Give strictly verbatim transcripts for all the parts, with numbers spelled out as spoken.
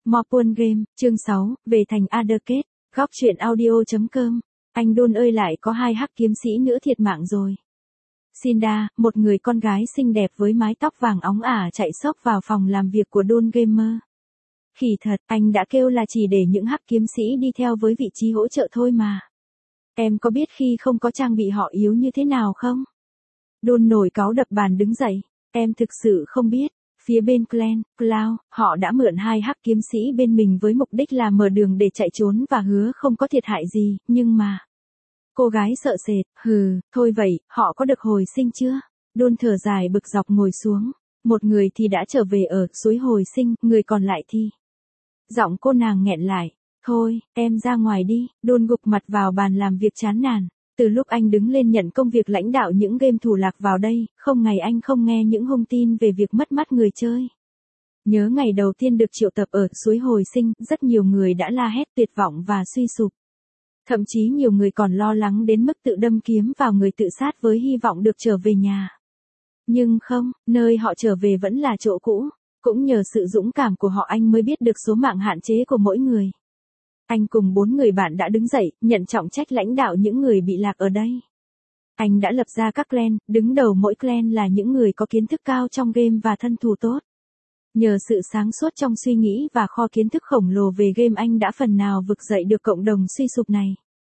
Morpun Game, chương sáu, về thành Arderket, góc truyện audio.com. Anh Đôn ơi, lại có hai hắc kiếm sĩ nữa thiệt mạng rồi. Cinda, một người con gái xinh đẹp với mái tóc vàng óng ả chạy xốc vào phòng làm việc của Đôn Gamer. Khỉ thật, anh đã kêu là chỉ để những hắc kiếm sĩ đi theo với vị trí hỗ trợ thôi mà. Em có biết khi không có trang bị họ yếu như thế nào không? Đôn nổi cáu đập bàn đứng dậy. Em thực sự không biết. Phía bên Clan, Cloud, họ đã mượn hai hắc kiếm sĩ bên mình với mục đích là mở đường để chạy trốn và hứa không có thiệt hại gì, nhưng mà... Cô gái sợ sệt, hừ, thôi vậy, họ có được hồi sinh chưa? Đôn thở dài bực dọc ngồi xuống. Một người thì đã trở về ở suối hồi sinh, người còn lại thì... Giọng cô nàng nghẹn lại. Thôi, em ra ngoài đi. Đôn gục mặt vào bàn làm việc chán nản. Từ lúc anh đứng lên nhận công việc lãnh đạo những game thủ lạc vào đây, không ngày anh không nghe những thông tin về việc mất mắt người chơi. Nhớ ngày đầu tiên được triệu tập ở suối hồi sinh, rất nhiều người đã la hét tuyệt vọng và suy sụp. Thậm chí nhiều người còn lo lắng đến mức tự đâm kiếm vào người tự sát với hy vọng được trở về nhà. Nhưng không, nơi họ trở về vẫn là chỗ cũ. Cũng nhờ sự dũng cảm của họ anh mới biết được số mạng hạn chế của mỗi người. Anh cùng bốn người bạn đã đứng dậy, nhận trọng trách lãnh đạo những người bị lạc ở đây. Anh đã lập ra các clan, đứng đầu mỗi clan là những người có kiến thức cao trong game và thân thủ tốt. Nhờ sự sáng suốt trong suy nghĩ và kho kiến thức khổng lồ về game, anh đã phần nào vực dậy được cộng đồng suy sụp này.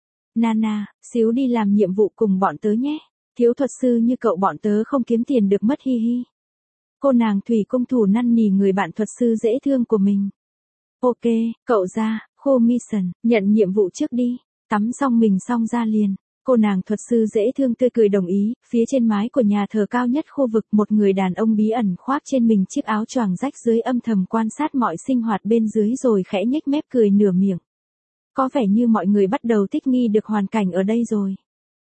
Nana, xíu đi làm nhiệm vụ cùng bọn tớ nhé. Thiếu thuật sư như cậu bọn tớ không kiếm tiền được mất hi hi. Cô nàng thủy cung thủ năn nỉ người bạn thuật sư dễ thương của mình. Ok, cậu ra, khu mission, nhận nhiệm vụ trước đi. Tắm xong mình xong ra liền. Cô nàng thuật sư dễ thương tươi cười đồng ý. Phía trên mái của nhà thờ cao nhất khu vực, một người đàn ông bí ẩn khoác trên mình chiếc áo choàng rách dưới âm thầm quan sát mọi sinh hoạt bên dưới rồi khẽ nhếch mép cười nửa miệng. Có vẻ như mọi người bắt đầu thích nghi được hoàn cảnh ở đây rồi.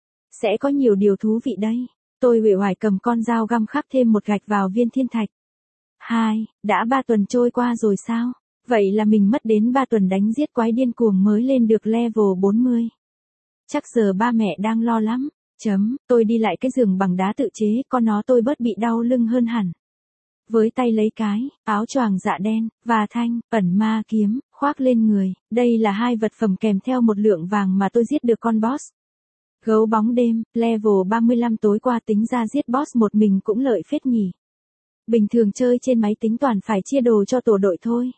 Sẽ có nhiều điều thú vị đây. Tôi uể oải cầm con dao găm khắc thêm một gạch vào viên thiên thạch. Hai, đã ba tuần trôi qua rồi sao? Vậy là mình mất đến ba tuần đánh giết quái điên cuồng mới lên được level bốn mươi. Chắc giờ ba mẹ đang lo lắm. Chấm, tôi đi lại cái giường bằng đá tự chế, con nó tôi bớt bị đau lưng hơn hẳn. Với tay lấy cái, áo choàng dạ đen, và thanh, ẩn ma kiếm, khoác lên người. Đây là hai vật phẩm kèm theo một lượng vàng mà tôi giết được con boss. Gấu bóng đêm, level ba mươi lăm tối qua tính ra giết boss một mình cũng lợi phết nhỉ. Bình thường chơi trên máy tính toàn phải chia đồ cho tổ đội thôi.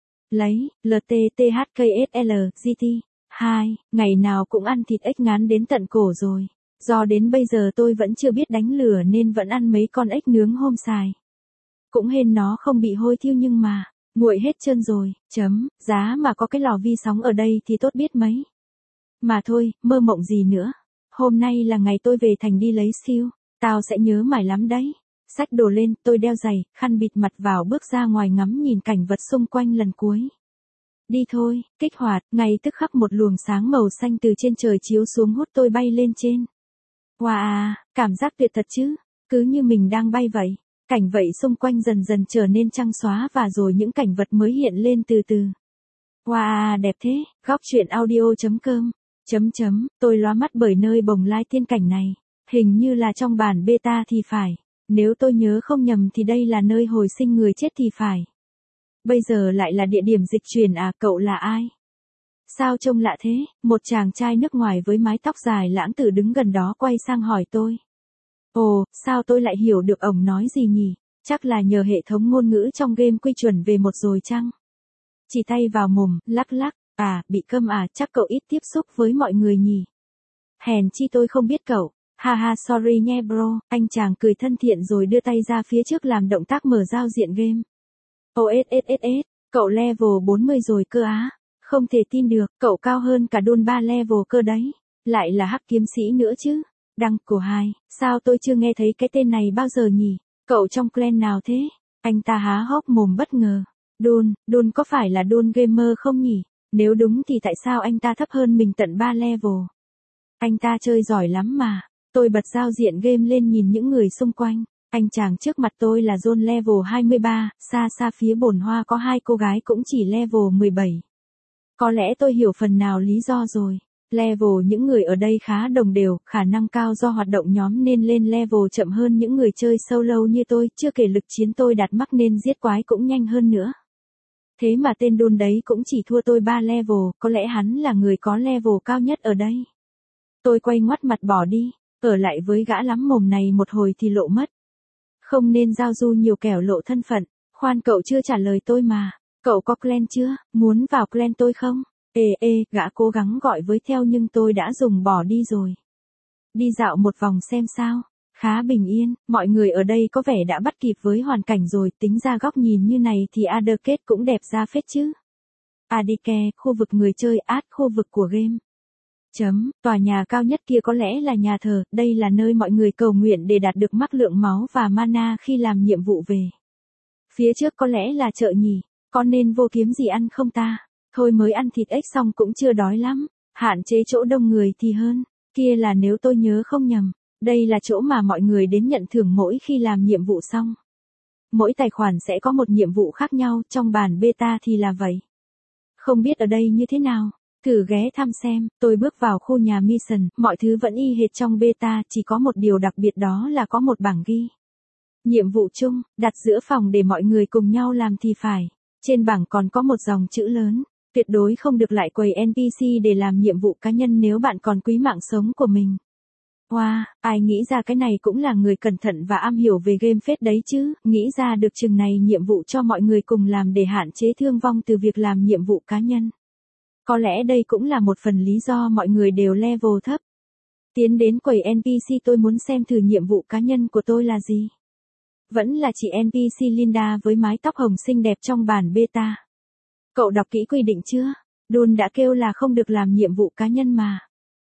Lấy, lờ tê tê hát ca ét lờ, giê tê. Hai, ngày nào cũng ăn thịt ếch ngán đến tận cổ rồi. Do đến bây giờ tôi vẫn chưa biết đánh lửa nên vẫn ăn mấy con ếch nướng hôm xài. Cũng hên nó không bị hôi thiêu nhưng mà, nguội hết trơn rồi, chấm, giá mà có cái lò vi sóng ở đây thì tốt biết mấy. Mà thôi, mơ mộng gì nữa. Hôm nay là ngày tôi về thành đi lấy siêu, tao sẽ nhớ mãi lắm đấy. Xách đồ lên, tôi đeo giày, khăn bịt mặt vào bước ra ngoài ngắm nhìn cảnh vật xung quanh lần cuối. Đi thôi, kích hoạt, ngay tức khắc một luồng sáng màu xanh từ trên trời chiếu xuống hút tôi bay lên trên. Wow, cảm giác tuyệt thật chứ, cứ như mình đang bay vậy. Cảnh vậy xung quanh dần dần trở nên trắng xóa và rồi những cảnh vật mới hiện lên từ từ. Wow, đẹp thế, góc truyện audio.com. Chấm chấm, tôi lóa mắt bởi nơi bồng lai tiên cảnh này. Hình như là trong bản beta thì phải. Nếu tôi nhớ không nhầm thì đây là nơi hồi sinh người chết thì phải. Bây giờ lại là địa điểm dịch chuyển à, cậu là ai? Sao trông lạ thế? Một chàng trai nước ngoài với mái tóc dài lãng tử đứng gần đó quay sang hỏi tôi. Ồ, sao tôi lại hiểu được ổng nói gì nhỉ? Chắc là nhờ hệ thống ngôn ngữ trong game quy chuẩn về một rồi chăng? Chỉ tay vào mồm, lắc lắc. À, bị câm à, chắc cậu ít tiếp xúc với mọi người nhỉ? Hèn chi tôi không biết cậu. Haha sorry nha bro, anh chàng cười thân thiện rồi đưa tay ra phía trước làm động tác mở giao diện game. ô ét ét ét ét, cậu level bốn mươi rồi cơ á. Không thể tin được, cậu cao hơn cả Đôn ba level cơ đấy. Lại là hắc kiếm sĩ nữa chứ. Đăng của hai, sao tôi chưa nghe thấy cái tên này bao giờ nhỉ? Cậu trong clan nào thế? Anh ta há hốc mồm bất ngờ. Đôn, Đôn có phải là Đôn Gamer không nhỉ? Nếu đúng thì tại sao anh ta thấp hơn mình tận ba level? Anh ta chơi giỏi lắm mà. Tôi bật giao diện game lên nhìn những người xung quanh. Anh chàng trước mặt tôi là John level hai mươi ba, xa xa phía bồn hoa có hai cô gái cũng chỉ level mười bảy. Có lẽ tôi hiểu phần nào lý do rồi. Level những người ở đây khá đồng đều, khả năng cao do hoạt động nhóm nên lên level chậm hơn những người chơi solo như tôi, chưa kể lực chiến tôi đạt mắc nên giết quái cũng nhanh hơn nữa. Thế mà tên đôn đấy cũng chỉ thua tôi ba level, có lẽ hắn là người có level cao nhất ở đây. Tôi quay ngoắt mặt bỏ đi, ở lại với gã lắm mồm này một hồi thì lộ mất. Không nên giao du nhiều kẻo lộ thân phận. Khoan, cậu chưa trả lời tôi mà. Cậu có clan chưa, muốn vào clan tôi không? Ê ê, gã cố gắng gọi với theo nhưng tôi đã dùng bỏ đi rồi. Đi dạo một vòng xem sao. Khá bình yên, mọi người ở đây có vẻ đã bắt kịp với hoàn cảnh rồi, tính ra góc nhìn như này thì Arcade cũng đẹp ra phết chứ. Adike, khu vực người chơi át khu vực của game. Chấm, tòa nhà cao nhất kia có lẽ là nhà thờ, đây là nơi mọi người cầu nguyện để đạt được mắc lượng máu và mana khi làm nhiệm vụ về. Phía trước có lẽ là chợ nhỉ, có nên vô kiếm gì ăn không ta? Thôi mới ăn thịt ếch xong cũng chưa đói lắm, hạn chế chỗ đông người thì hơn, kia là nếu tôi nhớ không nhầm. Đây là chỗ mà mọi người đến nhận thưởng mỗi khi làm nhiệm vụ xong. Mỗi tài khoản sẽ có một nhiệm vụ khác nhau, trong bản beta thì là vậy. Không biết ở đây như thế nào, thử ghé thăm xem. Tôi bước vào khu nhà mission, mọi thứ vẫn y hệt trong beta, chỉ có một điều đặc biệt đó là có một bảng ghi. Nhiệm vụ chung, đặt giữa phòng để mọi người cùng nhau làm thì phải. Trên bảng còn có một dòng chữ lớn, tuyệt đối không được lại quầy en pê xê để làm nhiệm vụ cá nhân nếu bạn còn quý mạng sống của mình. Wow, ai nghĩ ra cái này cũng là người cẩn thận và am hiểu về game phết đấy chứ, nghĩ ra được chừng này nhiệm vụ cho mọi người cùng làm để hạn chế thương vong từ việc làm nhiệm vụ cá nhân. Có lẽ đây cũng là một phần lý do mọi người đều level thấp. Tiến đến quầy en pê xê, tôi muốn xem thử nhiệm vụ cá nhân của tôi là gì. Vẫn là chị en pê xê Linda với mái tóc hồng xinh đẹp trong bản beta. Cậu đọc kỹ quy định chưa? Đôn đã kêu là không được làm nhiệm vụ cá nhân mà.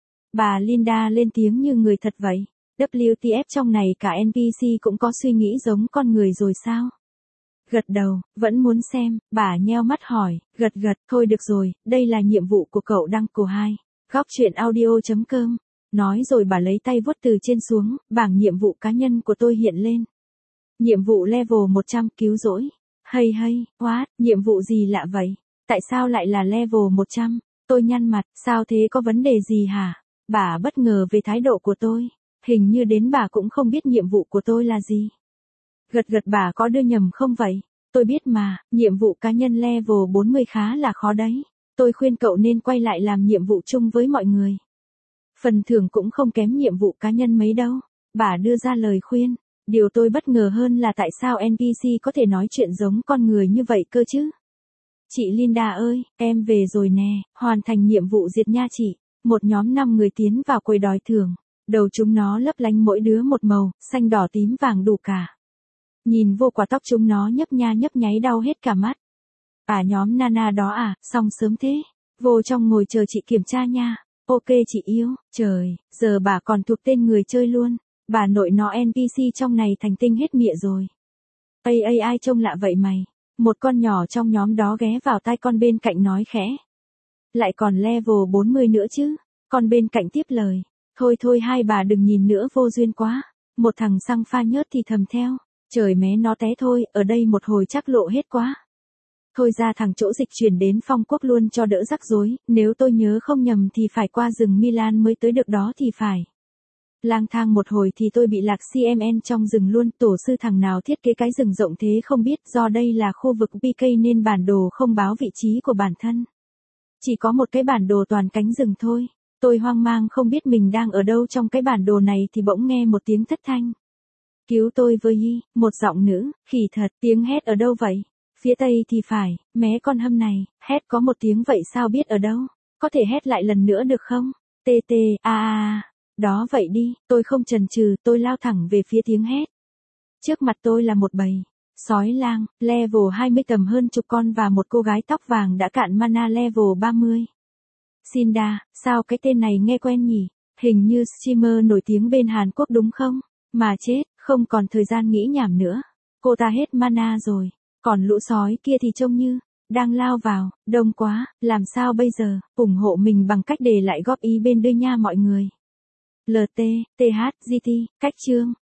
Bà Linda lên tiếng như người thật vậy. vê kép tê ép trong này cả en pê xê cũng có suy nghĩ giống con người rồi sao? Gật đầu, vẫn muốn xem, bà nheo mắt hỏi, gật gật, thôi được rồi, đây là nhiệm vụ của cậu đăng cổ hai. Góc truyện audio chấm com. Nói rồi bà lấy tay vuốt từ trên xuống, bảng nhiệm vụ cá nhân của tôi hiện lên. Nhiệm vụ level một trăm, cứu rỗi. Hay hay, what, nhiệm vụ gì lạ vậy? Tại sao lại là level một trăm? Tôi nhăn mặt, sao thế, có vấn đề gì hả? Bà bất ngờ về thái độ của tôi. Hình như đến bà cũng không biết nhiệm vụ của tôi là gì. Gật gật, bà có đưa nhầm không vậy? Tôi biết mà, nhiệm vụ cá nhân level bốn mươi khá là khó đấy. Tôi khuyên cậu nên quay lại làm nhiệm vụ chung với mọi người. Phần thưởng cũng không kém nhiệm vụ cá nhân mấy đâu. Bà đưa ra lời khuyên. Điều tôi bất ngờ hơn là tại sao en pê xê có thể nói chuyện giống con người như vậy cơ chứ? Chị Linda ơi, em về rồi nè, hoàn thành nhiệm vụ diệt nha chị. Một nhóm năm người tiến vào quầy đòi thưởng. Đầu chúng nó lấp lánh mỗi đứa một màu, xanh đỏ tím vàng đủ cả. Nhìn vô quả tóc chúng nó nhấp nha nhấp nháy đau hết cả mắt. À, nhóm Nana đó à, xong sớm thế. Vô trong ngồi chờ chị kiểm tra nha. Ok chị yêu, trời, giờ bà còn thuộc tên người chơi luôn. Bà nội nó en pê xê trong này thành tinh hết mịa rồi. Ây ây, ai trông lạ vậy mày? Một con nhỏ trong nhóm đó ghé vào tai con bên cạnh nói khẽ. Lại còn level bốn mươi nữa chứ. Con bên cạnh tiếp lời. Thôi thôi, hai bà đừng nhìn nữa, vô duyên quá. Một thằng xăng pha nhớt thì thầm theo. Trời mé nó té thôi, ở đây một hồi chắc lộ hết quá. Thôi ra thằng chỗ dịch chuyển đến Phong Quốc luôn cho đỡ rắc rối, nếu tôi nhớ không nhầm thì phải qua rừng Milan mới tới được đó thì phải. Lang thang một hồi thì tôi bị lạc xê em en trong rừng luôn, tổ sư thằng nào thiết kế cái rừng rộng thế không biết, do đây là khu vực pê ca nên bản đồ không báo vị trí của bản thân. Chỉ có một cái bản đồ toàn cánh rừng thôi. Tôi hoang mang không biết mình đang ở đâu trong cái bản đồ này thì bỗng nghe một tiếng thất thanh. Cứu tôi với hi, một giọng nữ, khỉ thật, tiếng hét ở đâu vậy? Phía tây thì phải, mé con hâm này, hét có một tiếng vậy sao biết ở đâu? Có thể hét lại lần nữa được không? Tê tê, a a, đó vậy đi, tôi không chần chừ, tôi lao thẳng về phía tiếng hét. Trước mặt tôi là một bầy sói lang, level hai mươi tầm hơn chục con và một cô gái tóc vàng đã cạn mana level ba mươi. Sinda, sao cái tên này nghe quen nhỉ? Hình như streamer nổi tiếng bên Hàn Quốc đúng không? Mà chết, không còn thời gian nghĩ nhảm nữa. Cô ta hết mana rồi. Còn lũ sói kia thì trông như đang lao vào, đông quá, làm sao bây giờ? Ủng hộ mình bằng cách để lại góp ý bên đưa nha mọi người. lờ tê, tê hát, giê tê, cách chương.